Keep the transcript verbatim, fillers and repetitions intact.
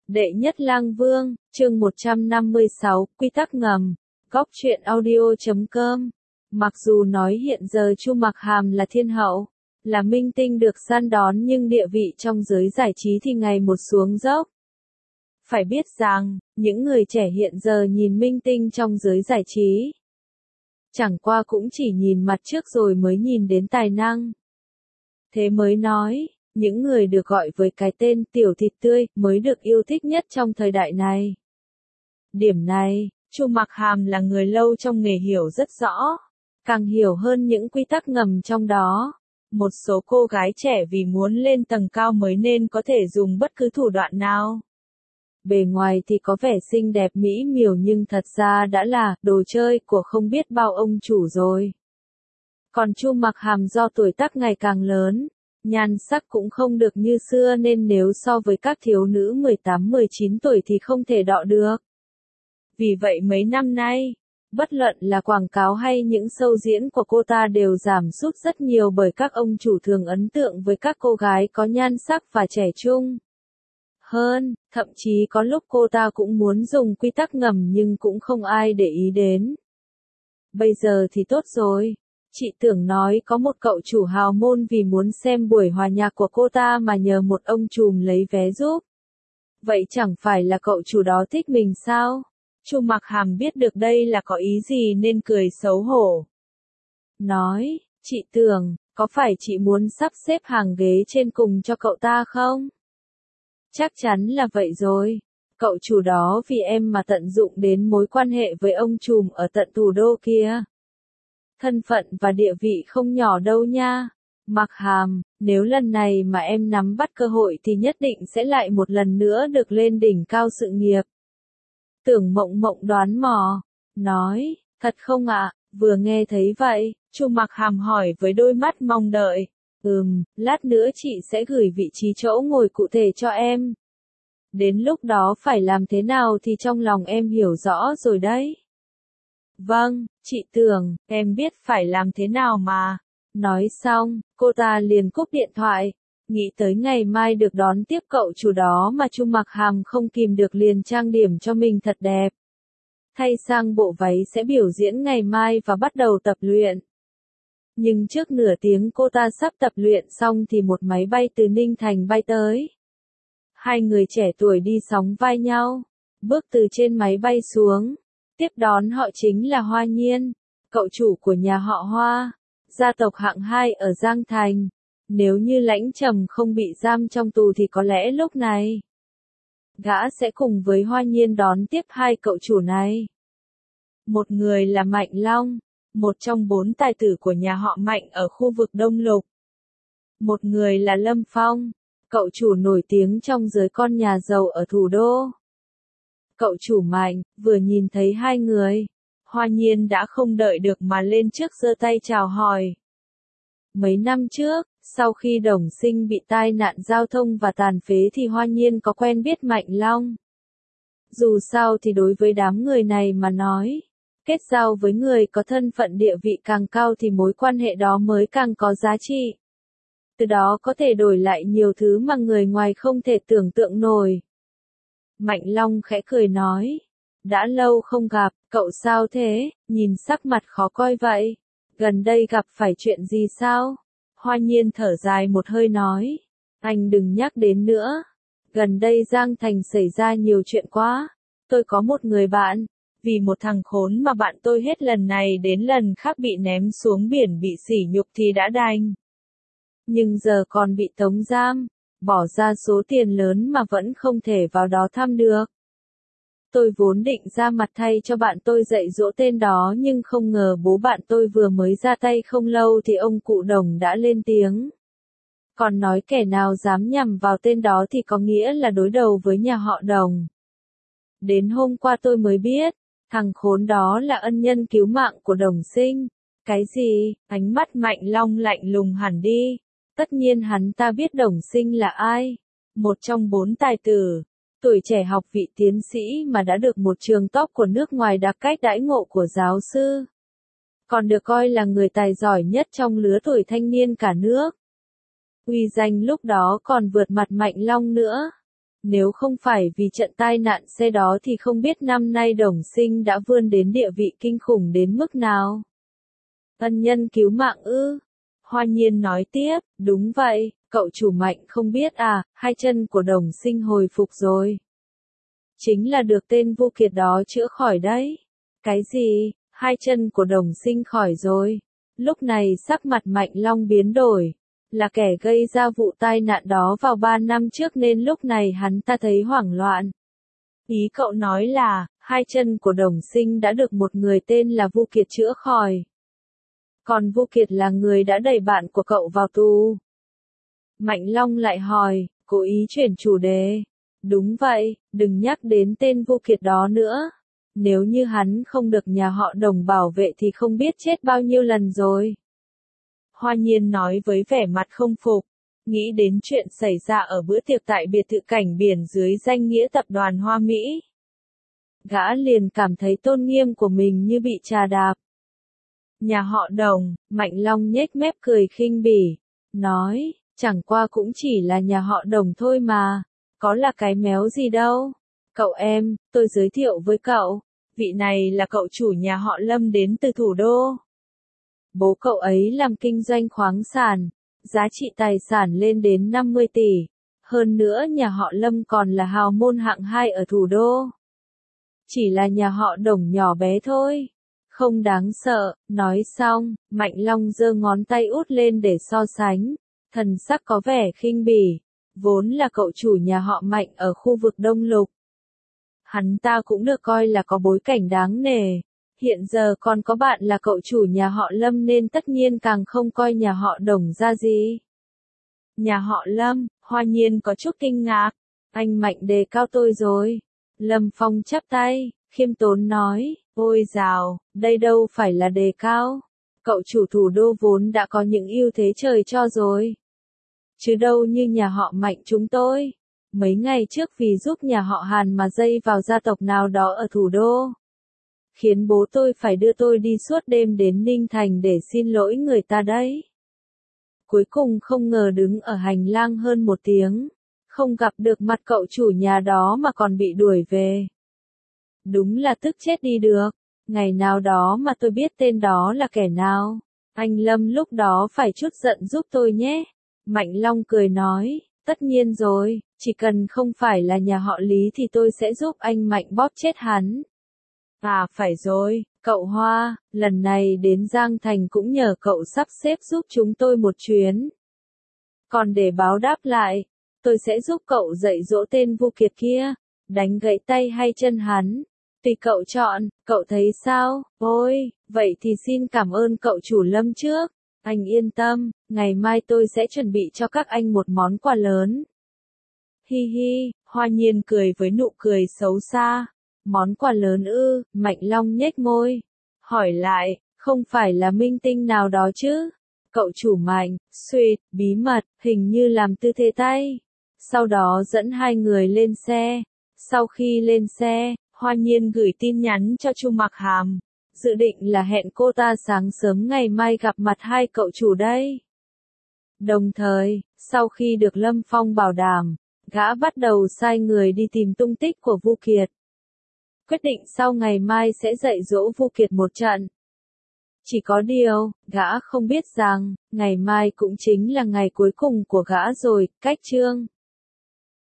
Đệ nhất lang vương, chương một trăm năm mươi sáu, quy tắc ngầm, góc truyện audio chấm com. Mặc dù nói hiện giờ Chu Mặc Hàm là thiên hậu, là minh tinh được săn đón nhưng địa vị trong giới giải trí thì ngày một xuống dốc. Phải biết rằng, những người trẻ hiện giờ nhìn minh tinh trong giới giải trí, chẳng qua cũng chỉ nhìn mặt trước rồi mới nhìn đến tài năng. Thế mới nói, những người được gọi với cái tên tiểu thịt tươi mới được yêu thích nhất trong thời đại này. Điểm này, Chu Mặc Hàm là người lâu trong nghề hiểu rất rõ, càng hiểu hơn những quy tắc ngầm trong đó. Một số cô gái trẻ vì muốn lên tầng cao mới nên có thể dùng bất cứ thủ đoạn nào. Bề ngoài thì có vẻ xinh đẹp mỹ miều nhưng thật ra đã là đồ chơi của không biết bao ông chủ rồi. Còn Chu Mặc Hàm do tuổi tác ngày càng lớn, nhan sắc cũng không được như xưa nên nếu so với các thiếu nữ mười tám mười chín tuổi thì không thể đọ được. Vì vậy mấy năm nay, bất luận là quảng cáo hay những show diễn của cô ta đều giảm sút rất nhiều bởi các ông chủ thường ấn tượng với các cô gái có nhan sắc và trẻ trung hơn, thậm chí có lúc cô ta cũng muốn dùng quy tắc ngầm nhưng cũng không ai để ý đến. Bây giờ thì tốt rồi. Chị tưởng nói có một cậu chủ hào môn vì muốn xem buổi hòa nhạc của cô ta mà nhờ một ông trùm lấy vé giúp. Vậy chẳng phải là cậu chủ đó thích mình sao? Chu Mặc Hàm biết được đây là có ý gì nên cười xấu hổ. Nói, chị tưởng, có phải chị muốn sắp xếp hàng ghế trên cùng cho cậu ta không? Chắc chắn là vậy rồi. Cậu chủ đó vì em mà tận dụng đến mối quan hệ với ông trùm ở tận thủ đô kia. Thân phận và địa vị không nhỏ đâu nha. Mặc Hàm, nếu lần này mà em nắm bắt cơ hội thì nhất định sẽ lại một lần nữa được lên đỉnh cao sự nghiệp. Tưởng Mộng Mộng đoán mò, nói, thật không ạ? Vừa nghe thấy vậy, Chu Mặc Hàm hỏi với đôi mắt mong đợi. Ừm, lát nữa chị sẽ gửi vị trí chỗ ngồi cụ thể cho em. Đến lúc đó phải làm thế nào thì trong lòng em hiểu rõ rồi đấy. Vâng, chị tưởng, em biết phải làm thế nào mà. Nói xong, cô ta liền cúp điện thoại. Nghĩ tới ngày mai được đón tiếp cậu chủ đó mà Chu Mặc Hàm không kìm được liền trang điểm cho mình thật đẹp. Thay sang bộ váy sẽ biểu diễn ngày mai và bắt đầu tập luyện. Nhưng trước nửa tiếng cô ta sắp tập luyện xong thì một máy bay từ Ninh Thành bay tới. Hai người trẻ tuổi đi sóng vai nhau, bước từ trên máy bay xuống. Tiếp đón họ chính là Hoa Nhiên, cậu chủ của nhà họ Hoa, gia tộc hạng hai ở Giang Thành. Nếu như Lãnh Trầm không bị giam trong tù thì có lẽ lúc này, gã sẽ cùng với Hoa Nhiên đón tiếp hai cậu chủ này. Một người là Mạnh Long, một trong bốn tài tử của nhà họ Mạnh ở khu vực Đông Lục. Một người là Lâm Phong, cậu chủ nổi tiếng trong giới con nhà giàu ở thủ đô. Cậu chủ Mạnh, vừa nhìn thấy hai người, Hoa Nhiên đã không đợi được mà lên trước giơ tay chào hỏi. Mấy năm trước, sau khi Đồng Sinh bị tai nạn giao thông và tàn phế thì Hoa Nhiên có quen biết Mạnh Long. Dù sao thì đối với đám người này mà nói, kết giao với người có thân phận địa vị càng cao thì mối quan hệ đó mới càng có giá trị. Từ đó có thể đổi lại nhiều thứ mà người ngoài không thể tưởng tượng nổi. Mạnh Long khẽ cười nói, đã lâu không gặp, cậu sao thế, nhìn sắc mặt khó coi vậy, gần đây gặp phải chuyện gì sao? Hoa Nhiên thở dài một hơi nói, anh đừng nhắc đến nữa, gần đây Giang Thành xảy ra nhiều chuyện quá, tôi có một người bạn, vì một thằng khốn mà bạn tôi hết lần này đến lần khác bị ném xuống biển bị sỉ nhục thì đã đành. Nhưng giờ còn bị tống giam, bỏ ra số tiền lớn mà vẫn không thể vào đó thăm được. Tôi vốn định ra mặt thay cho bạn tôi dạy dỗ tên đó nhưng không ngờ bố bạn tôi vừa mới ra tay không lâu thì ông cụ Đồng đã lên tiếng. Còn nói kẻ nào dám nhằm vào tên đó thì có nghĩa là đối đầu với nhà họ Đồng. Đến hôm qua tôi mới biết, thằng khốn đó là ân nhân cứu mạng của Đồng Sinh. Cái gì? Ánh mắt Mạnh Long lạnh lùng hẳn đi. Tất nhiên hắn ta biết Đồng Sinh là ai. Một trong bốn tài tử. Tuổi trẻ học vị tiến sĩ mà đã được một trường top của nước ngoài đặc cách đãi ngộ của giáo sư. Còn được coi là người tài giỏi nhất trong lứa tuổi thanh niên cả nước. Uy danh lúc đó còn vượt mặt Mạnh Long nữa. Nếu không phải vì trận tai nạn xe đó thì không biết năm nay Đồng Sinh đã vươn đến địa vị kinh khủng đến mức nào. Ân nhân cứu mạng ư? Hoa Nhiên nói tiếp, đúng vậy, cậu chủ Mạnh không biết à, hai chân của Đồng Sinh hồi phục rồi. Chính là được tên Vu Kiệt đó chữa khỏi đấy. Cái gì, hai chân của Đồng Sinh khỏi rồi? Lúc này sắc mặt Mạnh Long biến đổi. Là kẻ gây ra vụ tai nạn đó vào ba năm trước nên lúc này hắn ta thấy hoảng loạn. Ý cậu nói là, hai chân của Đồng Sinh đã được một người tên là Vu Kiệt chữa khỏi. Còn Vu Kiệt là người đã đẩy bạn của cậu vào tù. Mạnh Long lại hỏi, cố ý chuyển chủ đề. Đúng vậy, đừng nhắc đến tên Vu Kiệt đó nữa. Nếu như hắn không được nhà họ Đồng bảo vệ thì không biết chết bao nhiêu lần rồi. Hoa Nhiên nói với vẻ mặt không phục, nghĩ đến chuyện xảy ra ở bữa tiệc tại biệt thự cảnh biển dưới danh nghĩa tập đoàn Hoa Mỹ. Gã liền cảm thấy tôn nghiêm của mình như bị trà đạp. Nhà họ Đồng, Mạnh Long nhếch mép cười khinh bỉ, nói, chẳng qua cũng chỉ là nhà họ Đồng thôi mà, có là cái méo gì đâu. Cậu em, tôi giới thiệu với cậu, vị này là cậu chủ nhà họ Lâm đến từ thủ đô. Bố cậu ấy làm kinh doanh khoáng sản, giá trị tài sản lên đến năm mươi tỷ. Hơn nữa nhà họ Lâm còn là hào môn hạng hai ở thủ đô. Chỉ là nhà họ Đồng nhỏ bé thôi. Không đáng sợ, nói xong, Mạnh Long giơ ngón tay út lên để so sánh. Thần sắc có vẻ khinh bỉ. Vốn là cậu chủ nhà họ Mạnh ở khu vực Đông Lục. Hắn ta cũng được coi là có bối cảnh đáng nể. Hiện giờ còn có bạn là cậu chủ nhà họ Lâm nên tất nhiên càng không coi nhà họ Đồng ra gì. Nhà họ Lâm, Hoa Nhiên có chút kinh ngạc. Anh Mạnh đề cao tôi rồi. Lâm Phong chắp tay, khiêm tốn nói, ôi dào, đây đâu phải là đề cao. Cậu chủ thủ đô vốn đã có những ưu thế trời cho rồi. Chứ đâu như nhà họ Mạnh chúng tôi. Mấy ngày trước vì giúp nhà họ Hàn mà dây vào gia tộc nào đó ở thủ đô. Khiến bố tôi phải đưa tôi đi suốt đêm đến Ninh Thành để xin lỗi người ta đấy. Cuối cùng không ngờ đứng ở hành lang hơn một tiếng, không gặp được mặt cậu chủ nhà đó mà còn bị đuổi về. Đúng là tức chết đi được, ngày nào đó mà tôi biết tên đó là kẻ nào, anh Lâm lúc đó phải chút giận giúp tôi nhé. Mạnh Long cười nói, tất nhiên rồi, chỉ cần không phải là nhà họ Lý thì tôi sẽ giúp anh Mạnh bóp chết hắn. À phải rồi, cậu Hoa, lần này đến Giang Thành cũng nhờ cậu sắp xếp giúp chúng tôi một chuyến. Còn để báo đáp lại, tôi sẽ giúp cậu dạy dỗ tên Vu Kiệt kia, đánh gãy tay hay chân hắn. Tùy cậu chọn, cậu thấy sao? Ôi, vậy thì xin cảm ơn cậu chủ Lâm trước. Anh yên tâm, ngày mai tôi sẽ chuẩn bị cho các anh một món quà lớn. Hi hi, Hoa Nhiên cười với nụ cười xấu xa. Món quà lớn ư? Mạnh Long nhếch môi. Hỏi lại, không phải là minh tinh nào đó chứ? Cậu chủ Mạnh, suýt, bí mật, hình như làm tư thế tay. Sau đó dẫn hai người lên xe. Sau khi lên xe, Hoa Nhiên gửi tin nhắn cho Chu Mặc Hàm. Dự định là hẹn cô ta sáng sớm ngày mai gặp mặt hai cậu chủ đây. Đồng thời, sau khi được Lâm Phong bảo đảm, gã bắt đầu sai người đi tìm tung tích của Vu Kiệt. Quyết định sau ngày mai sẽ dạy dỗ Vu Kiệt một trận. Chỉ có điều, gã không biết rằng, ngày mai cũng chính là ngày cuối cùng của gã rồi, cách chương.